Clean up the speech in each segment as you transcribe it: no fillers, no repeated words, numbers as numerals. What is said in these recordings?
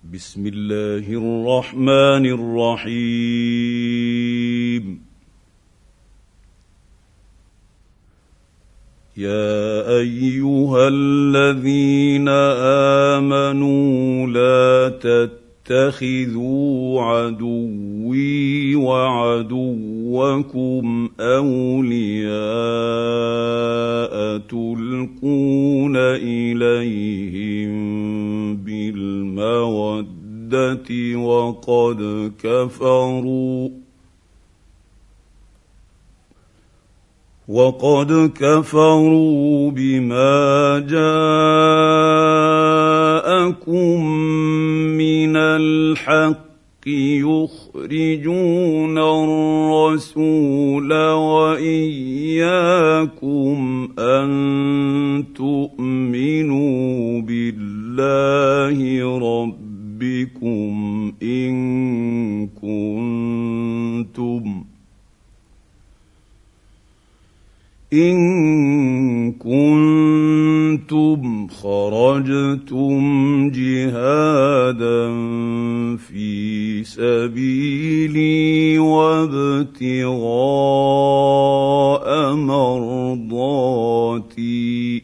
بسم الله الرحمن الرحيم. يا أيها الذين آمنوا لا تتخذوا عدوي وعدوكم أولياء تلقون إليهم بالمودة وقد كفروا بما جاءكم من الحق يخرجون الرسول وإياكم أن تؤمنوا بالله ربكم إن كنتم خرجتم جهادا في سبيلي وابتغاء مرضاتي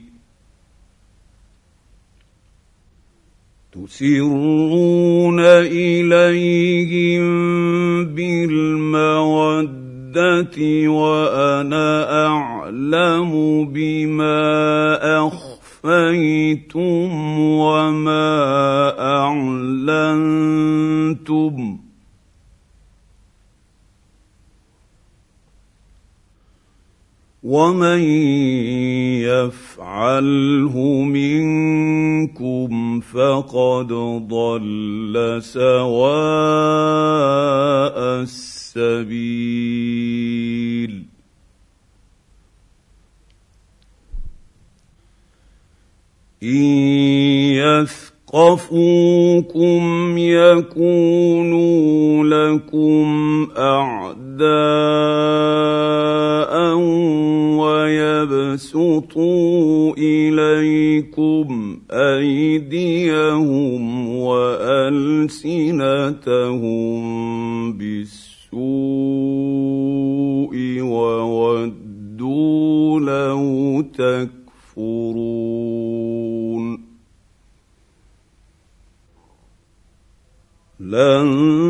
تسرون إليهم بالمودة وأنا أعلم بما أخفيتم وما أعلنتم ومن يفعله منكم فقد ضل سواء السبيل. إن يثقفوكم يكونوا لكم أعداء ويبسطوا إليكم أيديهم وألسنتهم بالسوء وودوا لو تكفرون. لن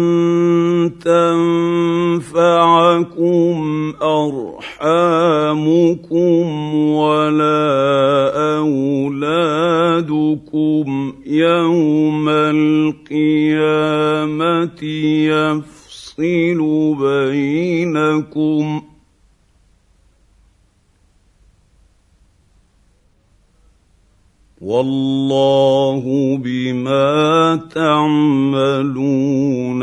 تنفعكم أرحامكم ولا أولادكم يوم القيامة يفصل بينكم والله بما تعملون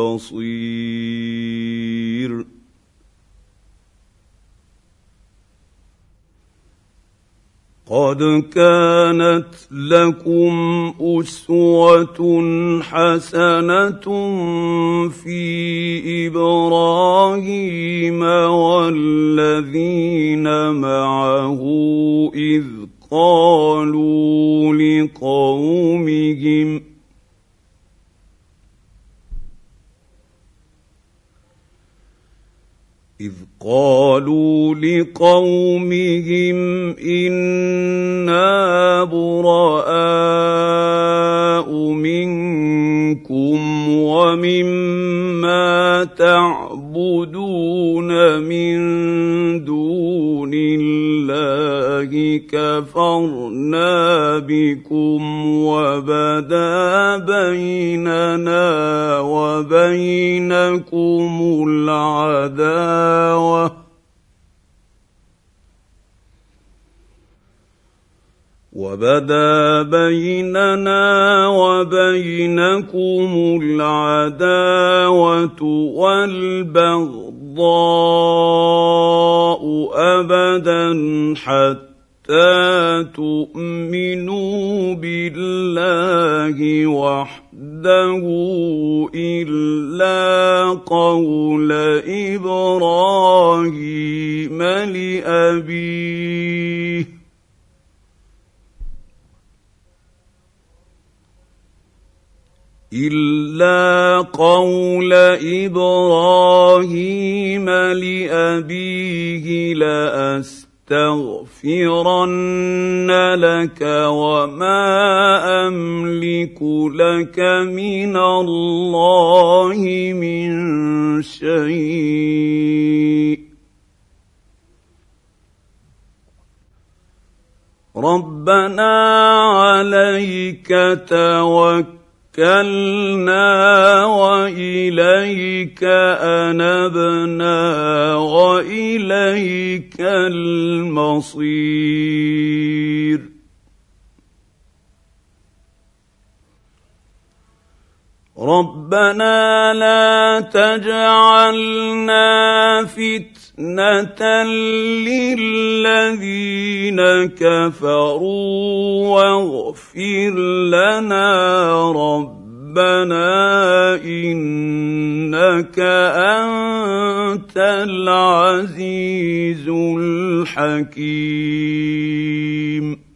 بصير. قد كانت لكم أسوة حسنة في إبراهيم والذين معه إذ قالوا لقومهم إنا براء منكم ومما تعبدون من دون الله كفرنا بكم وبدا بيننا وبينكم العداوة والبغضاء أبدا حتى تؤمنوا بالله وحده إلا قول إبراهيم لأبيه إلا قول إبراهيم لأبيه لأستغفرن لك وما أملك لك من الله من شيء ربنا عليك توكلنا وإليك أنبنا وإليك المصير ربنا لا تجعلنا فتنة للذين كفروا واغفر لنا ربنا إنك أنت العزيز الحكيم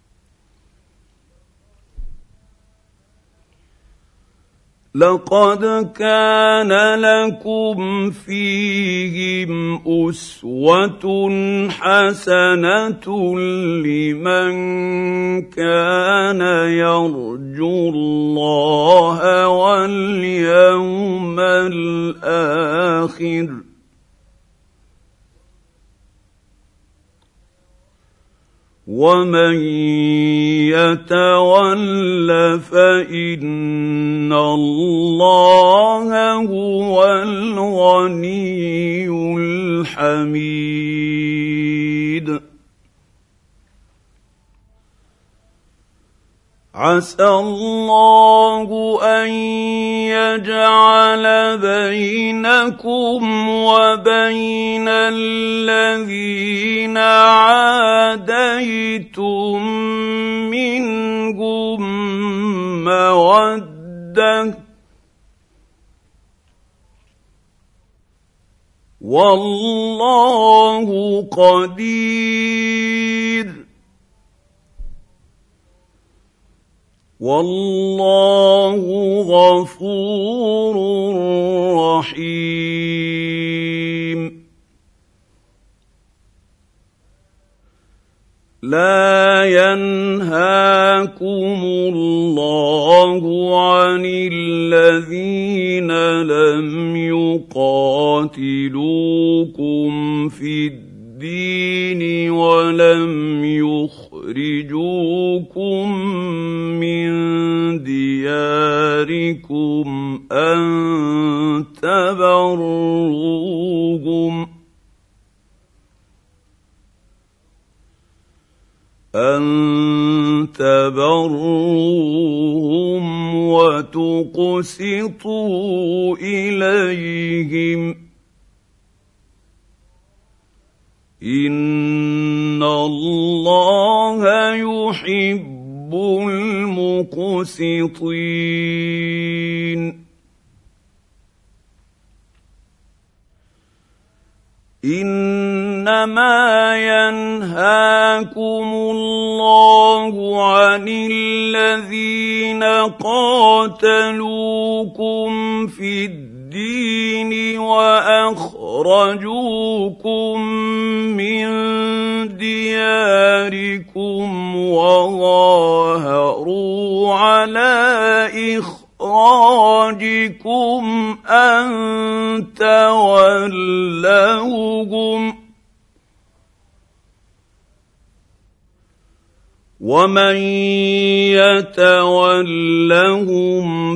لقد كان لكم فيهم أسوة حسنة لمن كان يرجو الله واليوم الآخر ومن يتول فإن الله هو الغني الحميد عسى الله أن يجعل بينكم وبين الذين عاديتم منهم مودة والله قدير والله غفور رحيم لا ينهاكم الله عن الذين لم يقاتلوكم في الدين ولم يخرجوكم من دياركم أن تبروهم وتقسطوا إليهم إن الله يحب المقسطين إنما ينهاكم الله عن الذين قاتلوكم في الدين وأخرجوكم من دياركم وظاهروا على إخراجكم أن تولوهم ومن يتولهم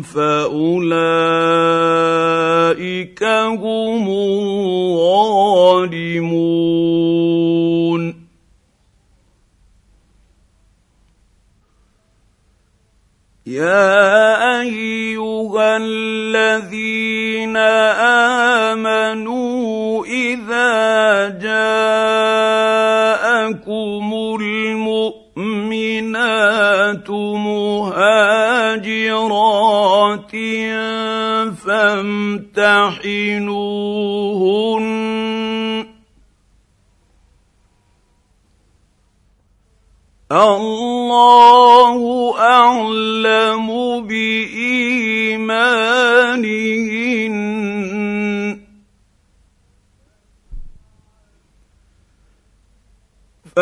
فأولئك هم الظالمون يا أيها الذين آمنوا إذا جاءكم المؤمنات مهاجرات فامتحنوهن الله أعلم بإيمانهن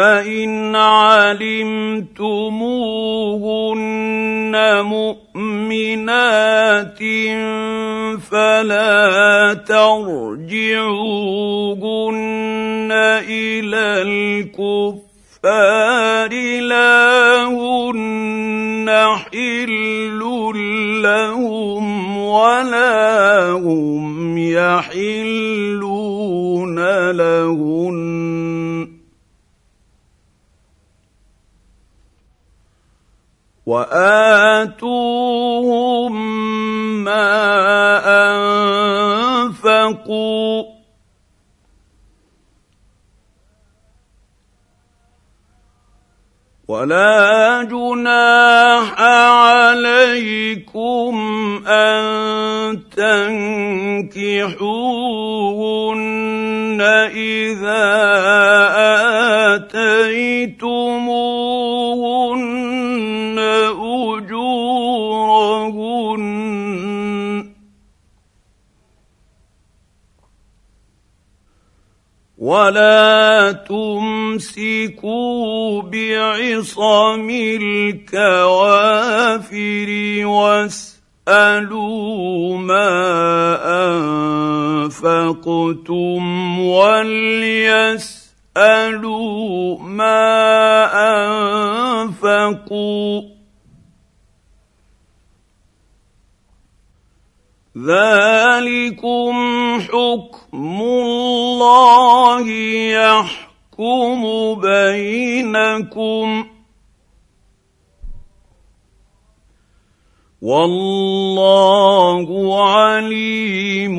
فإن علمتموهن مؤمنات فلا ترجعوهن إلى الكفار لا هن حل لهم ولا هم يحلون لهن وآتوهم ما أنفقوا ولا جناح عليكم أن تنكحوهن إذا آتيتموهن أجورهن ولا تمسكوا بعصم الكوافر واسألوا ما أنفقتم وليسألوا ما أنفقوا ذلكم حكم الله يحكم بينكم والله عليم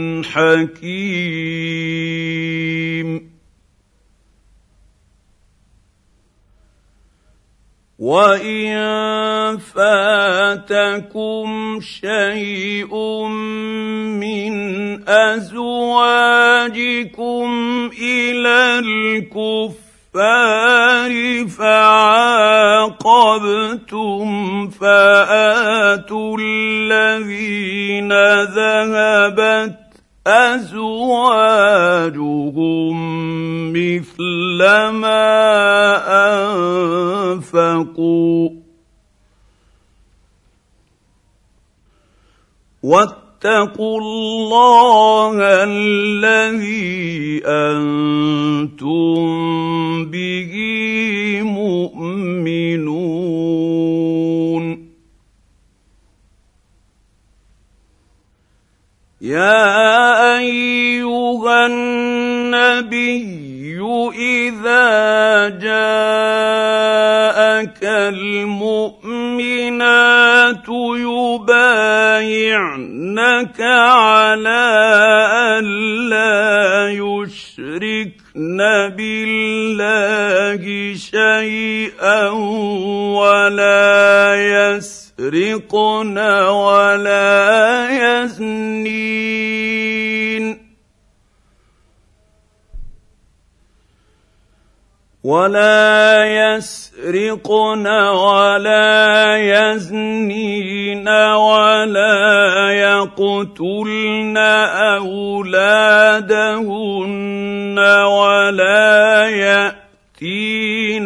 حكيم وإن فاتكم شيء من أزواجكم إلى الكفار فعاقبتم فآتوا الذين ذهبت أزواجهم مثل ما أنفقوا واتقوا الله الذي أنتم به مؤمنون يا أيها النبي إذا جاءك المؤمنات يبايعنك على أن لا يشركن بالله شيئا ولا يسرقن ولا يزنين ولا يقتلن أولادهن ولا يأتين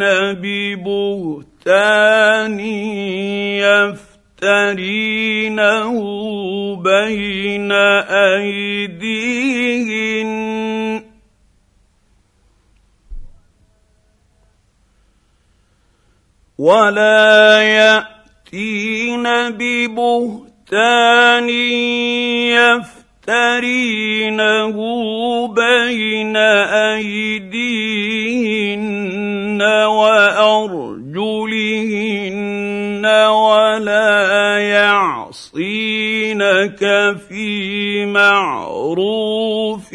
ببهتان يفترينه بين أيديهن ولا يأتين ببهتان يفترينه بين أيديهن وأرجلهن ولا يعصينك في معروف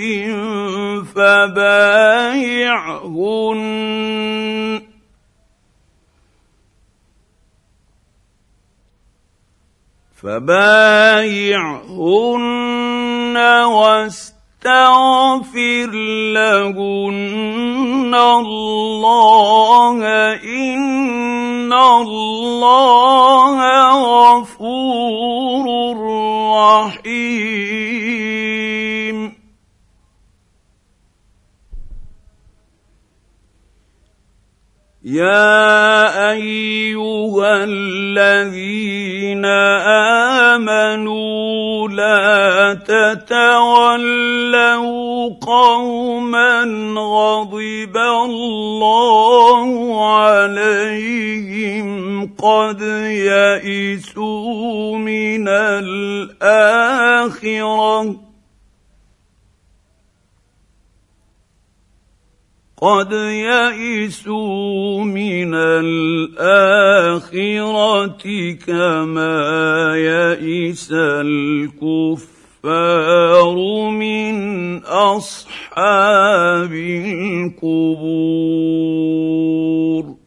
فبايعهن واستغفر لهن الله إن الله غفور رحيم. ايها الذين امنوا لا تتولوا قوما غضب الله عليهم قد يئسوا من الآخرة كما يئس الكفار من أصحاب القبور.